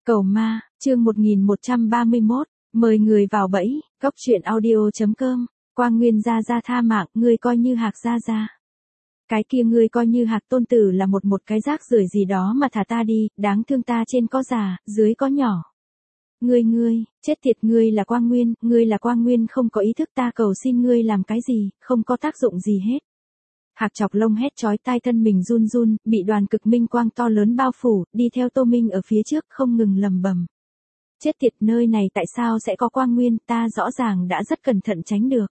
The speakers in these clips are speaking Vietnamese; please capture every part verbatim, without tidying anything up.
Cầu ma, chương một nghìn một trăm ba mươi mốt, mời người vào bẫy, góc truyện audio.com, Quang Nguyên gia gia tha mạng, ngươi coi như Hạc gia gia. Cái kia ngươi coi như Hạc tôn tử là một một cái rác rưởi gì đó mà thả ta đi, đáng thương ta trên có già, dưới có nhỏ. Ngươi ngươi, chết tiệt, ngươi là Quang Nguyên, ngươi là Quang Nguyên không có ý thức, ta cầu xin ngươi làm cái gì, không có tác dụng gì hết. Hạc Chọc Lông hét chói tai, thân mình run run, bị đoàn cực minh quang to lớn bao phủ, đi theo Tô Minh ở phía trước không ngừng lầm bầm. Chết tiệt, nơi này tại sao sẽ có Quang Nguyên, ta rõ ràng đã rất cẩn thận tránh được.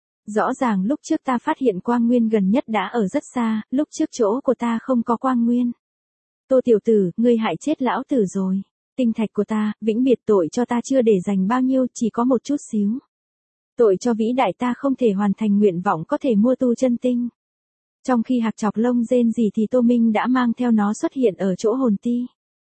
Rõ ràng lúc trước ta phát hiện Quang Nguyên gần nhất đã ở rất xa, lúc trước chỗ của ta không có Quang Nguyên. Tô tiểu tử, ngươi hại chết lão tử rồi. Tinh thạch của ta, vĩnh biệt tội cho ta chưa để dành bao nhiêu, chỉ có một chút xíu. Tội cho vĩ đại ta không thể hoàn thành nguyện vọng có thể mua tu chân tinh. Trong khi Hạc Chọc Lông rên rỉ thì Tô Minh đã mang theo nó xuất hiện ở chỗ hồn ti.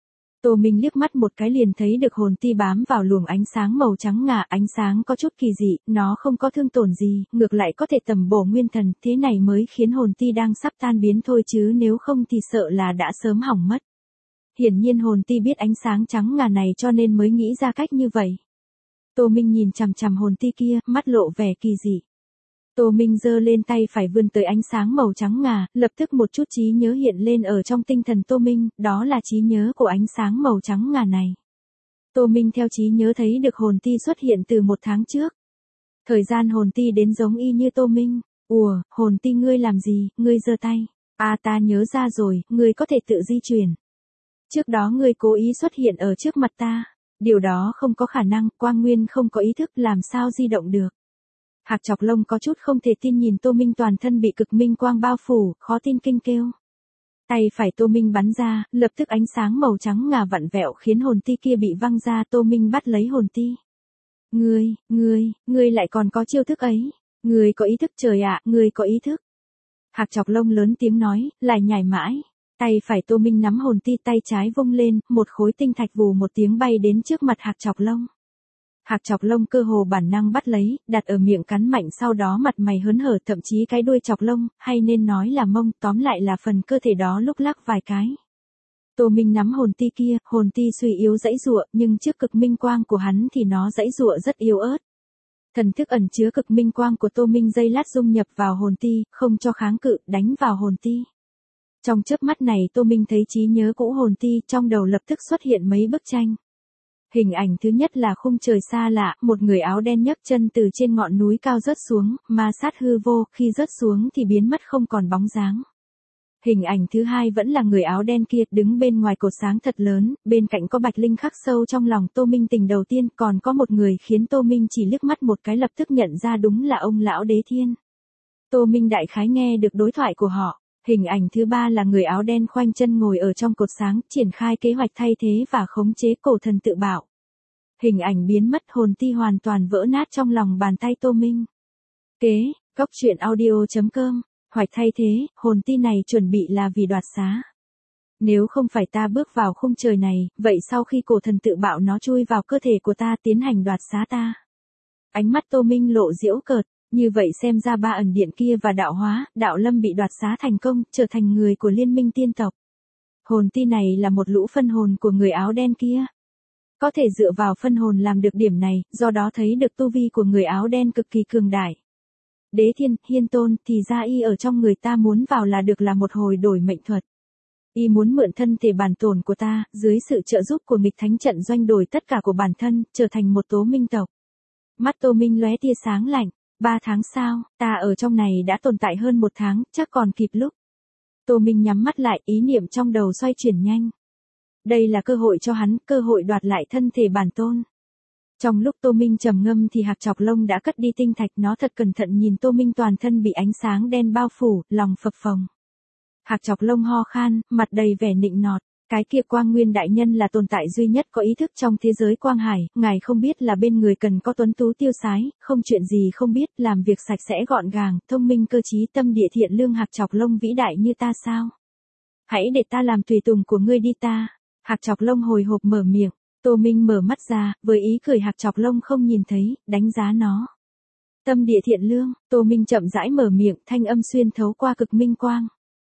Tô Minh liếc mắt một cái liền thấy được hồn ti bám vào luồng ánh sáng màu trắng ngà, ánh sáng có chút kỳ dị, nó không có thương tổn gì, ngược lại có thể tầm bổ nguyên thần, thế này mới khiến hồn ti đang sắp tan biến thôi chứ nếu không thì sợ là đã sớm hỏng mất. Hiển nhiên hồn ti biết ánh sáng trắng ngà này cho nên mới nghĩ ra cách như vậy. Tô Minh nhìn chằm chằm hồn ti kia, mắt lộ vẻ kỳ dị. Tô Minh giơ lên tay phải vươn tới ánh sáng màu trắng ngà, lập tức một chút trí nhớ hiện lên ở trong tinh thần Tô Minh, đó là trí nhớ của ánh sáng màu trắng ngà này. Tô Minh theo trí nhớ thấy được hồn ti xuất hiện từ một tháng trước. Thời gian hồn ti đến giống y như Tô Minh. Ủa, hồn ti ngươi làm gì, ngươi giơ tay. À ta nhớ ra rồi, ngươi có thể tự di chuyển. Trước đó ngươi cố ý xuất hiện ở trước mặt ta. Điều đó không có khả năng, Quang Nguyên không có ý thức làm sao di động được. Hạc Chọc Lông có chút không thể tin nhìn Tô Minh toàn thân bị cực minh quang bao phủ, khó tin kinh kêu. Tay phải Tô Minh bắn ra, lập tức ánh sáng màu trắng ngà vặn vẹo khiến hồn ti kia bị văng ra. Tô Minh bắt lấy hồn ti. Ngươi, ngươi, ngươi lại còn có chiêu thức ấy. Ngươi có ý thức trời ạ, ngươi có ý thức. Hạc Chọc Lông lớn tiếng nói, lại nhảy mãi. Tay phải Tô Minh nắm hồn ti, tay trái vung lên, một khối tinh thạch vù một tiếng bay đến trước mặt Hạc Chọc Lông. Hạc Chọc Lông cơ hồ bản năng bắt lấy, đặt ở miệng cắn mạnh, sau đó mặt mày hớn hở, thậm chí cái đuôi chọc lông, hay nên nói là mông, tóm lại là phần cơ thể đó lúc lắc vài cái. Tô Minh nắm hồn ti kia, hồn ti suy yếu giãy giụa, nhưng trước cực minh quang của hắn thì nó giãy giụa rất yếu ớt. Thần thức ẩn chứa cực minh quang của Tô Minh giây lát dung nhập vào hồn ti, không cho kháng cự, đánh vào hồn ti. Trong chớp mắt này Tô Minh thấy trí nhớ cũ hồn ti, trong đầu lập tức xuất hiện mấy bức tranh. Hình ảnh thứ nhất là khung trời xa lạ, một người áo đen nhấc chân từ trên ngọn núi cao rớt xuống, ma sát hư vô, khi rớt xuống thì biến mất không còn bóng dáng. Hình ảnh thứ hai vẫn là người áo đen kia, đứng bên ngoài cột sáng thật lớn, bên cạnh có bạch linh khắc sâu trong lòng Tô Minh tình đầu tiên, còn có một người khiến Tô Minh chỉ liếc mắt một cái lập tức nhận ra đúng là ông lão Đế Thiên. Tô Minh đại khái nghe được đối thoại của họ. Hình ảnh thứ ba là người áo đen khoanh chân ngồi ở trong cột sáng, triển khai kế hoạch thay thế và khống chế cổ thần tự bạo. Hình ảnh biến mất, hồn ti hoàn toàn vỡ nát trong lòng bàn tay Tô Minh. Kế, góc truyện audio.com, hoạch thay thế, hồn ti này chuẩn bị là vì đoạt xá. Nếu không phải ta bước vào khung trời này, vậy sau khi cổ thần tự bạo nó chui vào cơ thể của ta tiến hành đoạt xá ta. Ánh mắt Tô Minh lộ giễu cợt. Như vậy xem ra ba ẩn điện kia và đạo hóa, đạo lâm bị đoạt xá thành công, trở thành người của liên minh tiên tộc. Hồn ti này là một lũ phân hồn của người áo đen kia. Có thể dựa vào phân hồn làm được điểm này, do đó thấy được tu vi của người áo đen cực kỳ cường đại. Đế Thiên, Hiên Tôn, thì ra y ở trong người ta muốn vào là được là một hồi đổi mệnh thuật. Y muốn mượn thân thể bản tồn của ta, dưới sự trợ giúp của nghịch thánh trận doanh đổi tất cả của bản thân, trở thành một tố minh tộc. Mắt Tô Minh lóe tia sáng lạnh. Ba tháng sau, ta ở trong này đã tồn tại hơn một tháng, chắc còn kịp lúc. Tô Minh nhắm mắt lại, ý niệm trong đầu xoay chuyển nhanh. Đây là cơ hội cho hắn, cơ hội đoạt lại thân thể bản tôn. Trong lúc Tô Minh trầm ngâm thì Hạc Chọc Lông đã cất đi tinh thạch, nó thật cẩn thận nhìn Tô Minh toàn thân bị ánh sáng đen bao phủ, lòng phập phồng. Hạc Chọc Lông ho khan, mặt đầy vẻ nịnh nọt. Cái kia Quang Nguyên đại nhân là tồn tại duy nhất có ý thức trong thế giới Quang Hải, ngài không biết là bên người cần có tuấn tú tiêu sái, không chuyện gì không biết, làm việc sạch sẽ gọn gàng, thông minh cơ trí, tâm địa thiện lương. Hạc Chọc Lông vĩ đại như ta sao? Hãy để ta làm tùy tùng của ngươi đi ta. Hạc Chọc Lông hồi hộp mở miệng, Tô Minh mở mắt ra, với ý cười Hạc Chọc Lông không nhìn thấy, đánh giá nó. Tâm địa thiện lương, Tô Minh chậm rãi mở miệng, thanh âm xuyên thấu qua cực minh quang.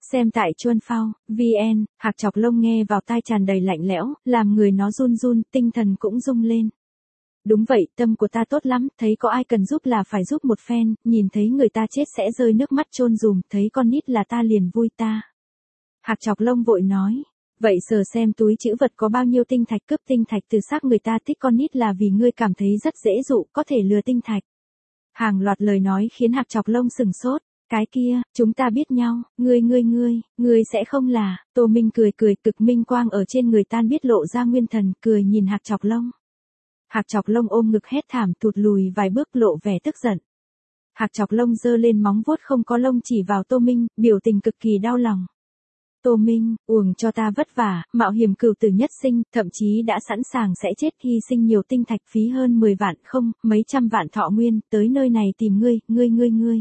Xem tại Chuan Phao, vn, Hạc Chọc Lông nghe vào tai tràn đầy lạnh lẽo, làm người nó run run, tinh thần cũng rung lên. Đúng vậy, tâm của ta tốt lắm, thấy có ai cần giúp là phải giúp một phen, nhìn thấy người ta chết sẽ rơi nước mắt chôn dùm, thấy con nít là ta liền vui ta. Hạc Chọc Lông vội nói, vậy sờ xem túi trữ vật có bao nhiêu tinh thạch, cướp tinh thạch từ xác người ta thích con nít là vì ngươi cảm thấy rất dễ dụ, có thể lừa tinh thạch. Hàng loạt lời nói khiến Hạc Chọc Lông sừng sốt. Cái kia, chúng ta biết nhau, ngươi ngươi ngươi, ngươi sẽ không là, Tô Minh cười cười, cực minh quang ở trên người tan biết lộ ra nguyên thần, cười nhìn Hạc Chọc Lông. Hạc Chọc Lông ôm ngực hét thảm, tụt lùi vài bước lộ vẻ tức giận. Hạc Chọc Lông giơ lên móng vuốt không có lông chỉ vào Tô Minh, biểu tình cực kỳ đau lòng. Tô Minh, uổng cho ta vất vả, mạo hiểm cửu tử nhất sinh, thậm chí đã sẵn sàng sẽ chết hy sinh nhiều tinh thạch phí hơn mười vạn không, mấy trăm vạn thọ nguyên, tới nơi này tìm ngươi, ngươi ngươi ngươi.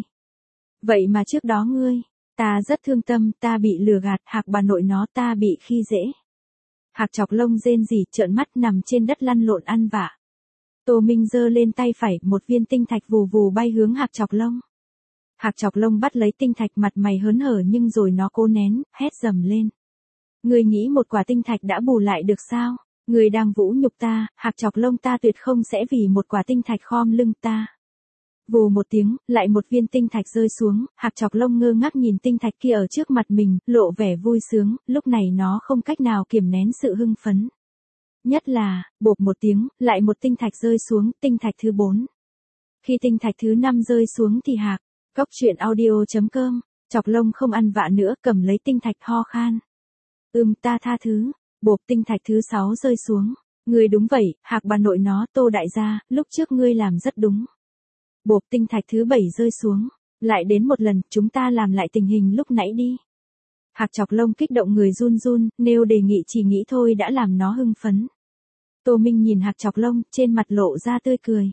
Vậy mà trước đó ngươi, ta rất thương tâm, ta bị lừa gạt, Hạc bà nội nó ta bị khi dễ. Hạc Chọc Lông rên rỉ, trợn mắt nằm trên đất lăn lộn ăn vạ. Tô Minh giơ lên tay phải, một viên tinh thạch vù vù bay hướng Hạc Chọc Lông. Hạc Chọc Lông bắt lấy tinh thạch mặt mày hớn hở nhưng rồi nó cố nén, hét dầm lên. Ngươi nghĩ một quả tinh thạch đã bù lại được sao? Ngươi đang vũ nhục ta, Hạc Chọc Lông ta tuyệt không sẽ vì một quả tinh thạch khom lưng ta. Vù một tiếng, lại một viên tinh thạch rơi xuống, Hạc Chọc Lông ngơ ngác nhìn tinh thạch kia ở trước mặt mình, lộ vẻ vui sướng, lúc này nó không cách nào kiềm nén sự hưng phấn. Nhất là, bộp một tiếng, lại một tinh thạch rơi xuống, tinh thạch thứ bốn. Khi tinh thạch thứ năm rơi xuống thì Hạc, Cốc truyện audio chấm com, Chọc Lông không ăn vạ nữa, cầm lấy tinh thạch ho khan. Ừm ta tha thứ, bộp tinh thạch thứ sáu rơi xuống. Ngươi đúng vậy, Hạc bà nội nó, Tô đại gia, lúc trước ngươi làm rất đúng. Bộp tinh thạch thứ bảy rơi xuống. Lại đến một lần, chúng ta làm lại tình hình lúc nãy đi. Hạc Chọc Lông kích động người run run, nêu đề nghị chỉ nghĩ thôi đã làm nó hưng phấn. Tô Minh nhìn Hạc Chọc Lông, trên mặt lộ ra tươi cười.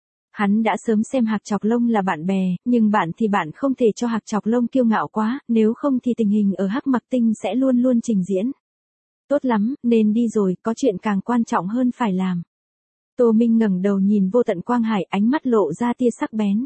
Hắn đã sớm xem Hạc Chọc Lông là bạn bè, nhưng bạn thì bạn không thể cho Hạc Chọc Lông kiêu ngạo quá, nếu không thì tình hình ở Hắc Mặc Tinh sẽ luôn luôn trình diễn. Tốt lắm, nên đi rồi, có chuyện càng quan trọng hơn phải làm. Tô Minh ngẩng đầu nhìn vô tận quang hải, ánh mắt lộ ra tia sắc bén.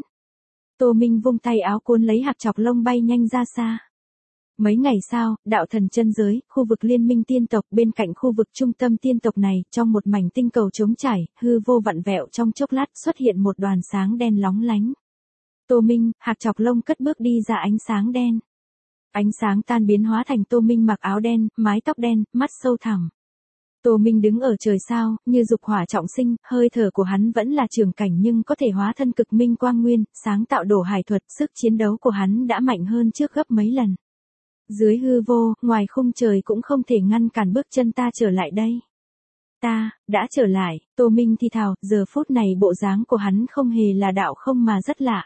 Tô Minh vung tay áo cuốn lấy Hạc Chọc Lông bay nhanh ra xa. Mấy ngày sau, đạo thần chân giới, khu vực liên minh tiên tộc bên cạnh khu vực trung tâm tiên tộc này, trong một mảnh tinh cầu trống trải, hư vô vặn vẹo trong chốc lát xuất hiện một đoàn sáng đen lóng lánh. Tô Minh, Hạc Chọc Lông cất bước đi ra ánh sáng đen. Ánh sáng tan biến hóa thành Tô Minh mặc áo đen, mái tóc đen, mắt sâu thẳm. Tô Minh đứng ở trời sao, như dục hỏa trọng sinh, hơi thở của hắn vẫn là trường cảnh nhưng có thể hóa thân cực minh quang nguyên, sáng tạo đổ hải thuật, sức chiến đấu của hắn đã mạnh hơn trước gấp mấy lần. Dưới hư vô, ngoài khung trời cũng không thể ngăn cản bước chân ta trở lại đây. Ta, đã trở lại, Tô Minh thì thào, giờ phút này bộ dáng của hắn không hề là đạo không mà rất lạ.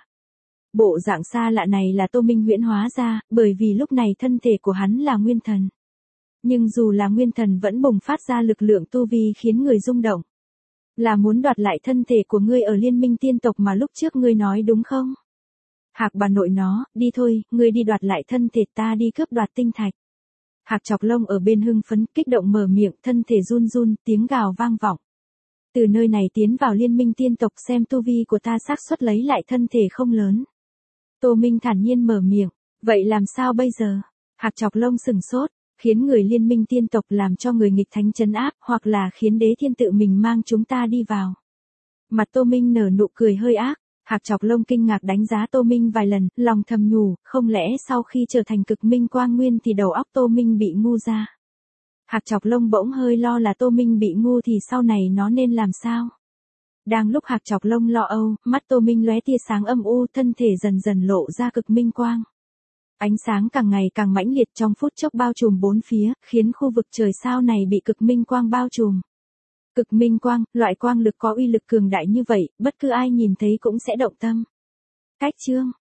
Bộ dạng xa lạ này là Tô Minh huyễn hóa ra, bởi vì lúc này thân thể của hắn là nguyên thần. Nhưng dù là nguyên thần vẫn bùng phát ra lực lượng tu vi khiến người rung động. Là muốn đoạt lại thân thể của ngươi ở liên minh tiên tộc mà lúc trước ngươi nói đúng không? Hạc bà nội nó, đi thôi, ngươi đi đoạt lại thân thể ta đi cướp đoạt tinh thạch. Hạc Chọc Lông ở bên hưng phấn, kích động mở miệng, thân thể run run, tiếng gào vang vọng. Từ nơi này tiến vào liên minh tiên tộc xem tu vi của ta xác suất lấy lại thân thể không lớn. Tô Minh thản nhiên mở miệng, vậy làm sao bây giờ? Hạc Chọc Lông sừng sốt, khiến người liên minh tiên tộc làm cho người nghịch thánh trấn áp, hoặc là khiến đế thiên tự mình mang chúng ta đi vào. Mặt Tô Minh nở nụ cười hơi ác. Hạc Chọc Lông kinh ngạc đánh giá Tô Minh vài lần, lòng thầm nhủ, không lẽ sau khi trở thành cực minh quang nguyên thì đầu óc Tô Minh bị ngu ra. Hạc Chọc Lông bỗng hơi lo là Tô Minh bị ngu thì sau này nó nên làm sao. Đang lúc Hạc Chọc Lông lo âu, mắt Tô Minh lóe tia sáng âm u, thân thể dần dần lộ ra cực minh quang. Ánh sáng càng ngày càng mãnh liệt trong phút chốc bao trùm bốn phía, khiến khu vực trời sao này bị cực minh quang bao trùm. Cực minh quang, loại quang lực có uy lực cường đại như vậy, bất cứ ai nhìn thấy cũng sẽ động tâm. Cách chương